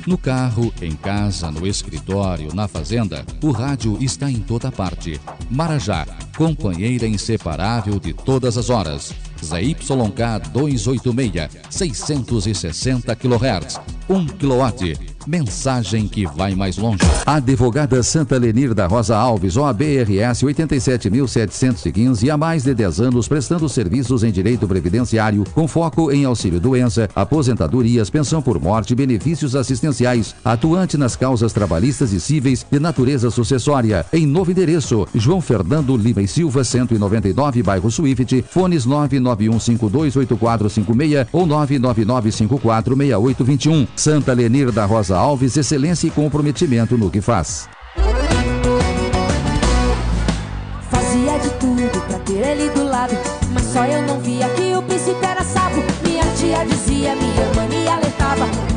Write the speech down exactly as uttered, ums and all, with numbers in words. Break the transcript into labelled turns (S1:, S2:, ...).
S1: No carro, em casa, no escritório, na fazenda, o rádio está em toda parte. Marajá, companheira inseparável de todas as horas. Z Y K duzentos e oitenta e seis, seiscentos e sessenta quilohertz, um quilowatt. Mensagem que vai mais longe. Advogada Santa Lenir da Rosa Alves, O A B R S oitenta e sete mil setecentos e quinze, há mais de dez anos prestando serviços em direito previdenciário, com foco em auxílio-doença, aposentadorias, pensão por morte e benefícios assistenciais, atuante nas causas trabalhistas e cíveis de natureza sucessória. Em novo endereço, João Fernando Lima e Silva, cento e noventa e nove, bairro Swift, fones nove nove um cinco dois oito quatro cinco seis ou nove nove nove cinco quatro seis oito dois um. Santa Lenir da Rosa Alves, excelência e comprometimento no que faz.
S2: Fazia de tudo pra ter ele do lado, mas só eu não via que o príncipe era sábio. Minha tia dizia, minha mãe me alertava.